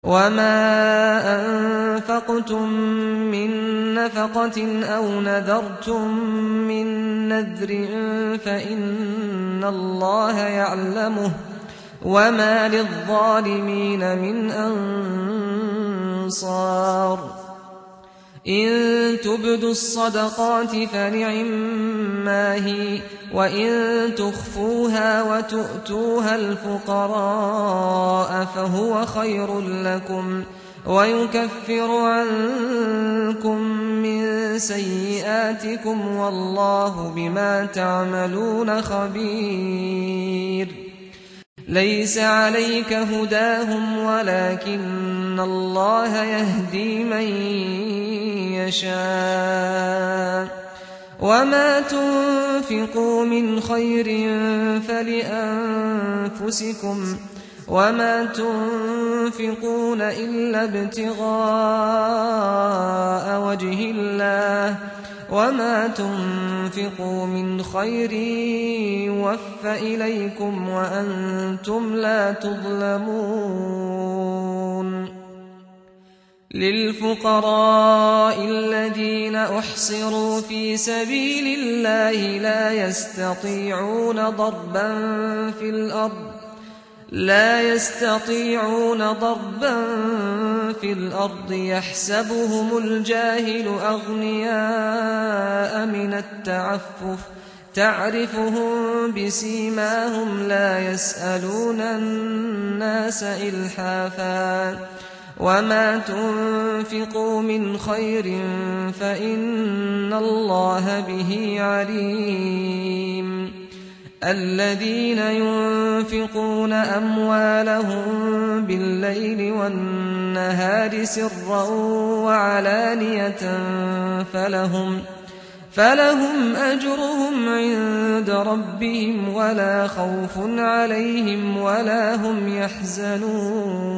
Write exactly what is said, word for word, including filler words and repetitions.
وما أنفقتم من نفقة أو نذرتم من نذر فإن الله يعلمه وما للظالمين من أنصار إن تبدوا الصدقات فنعما هي وإن تخفوها وتؤتوها الفقراء فهو خير لكم ويكفر عنكم من سيئاتكم والله بما تعملون خبير ليس عليك هداهم ولكن الله يهدي من يشاء وما تنفقوا من خير فلأنفسكم وما تنفقون إلا ابتغاء وجه الله وما تنفقوا من خير يوفى إليكم وأنتم لا تظلمون للفقراء الذين أحصروا في سبيل الله لا يستطيعون ضربا في الأرض لا يستطيعون ضربا في الأرض يحسبهم الجاهل أغنياء من التعفف تعرفهم بسيماهم لا يسألون الناس إلحافا وما تنفقوا من خير فإن الله به عليم الذين ينفقون أموالهم بالليل والنهار سرا وعلانية فلهم فلهم أجرهم عند ربهم ولا خوف عليهم ولا هم يحزنون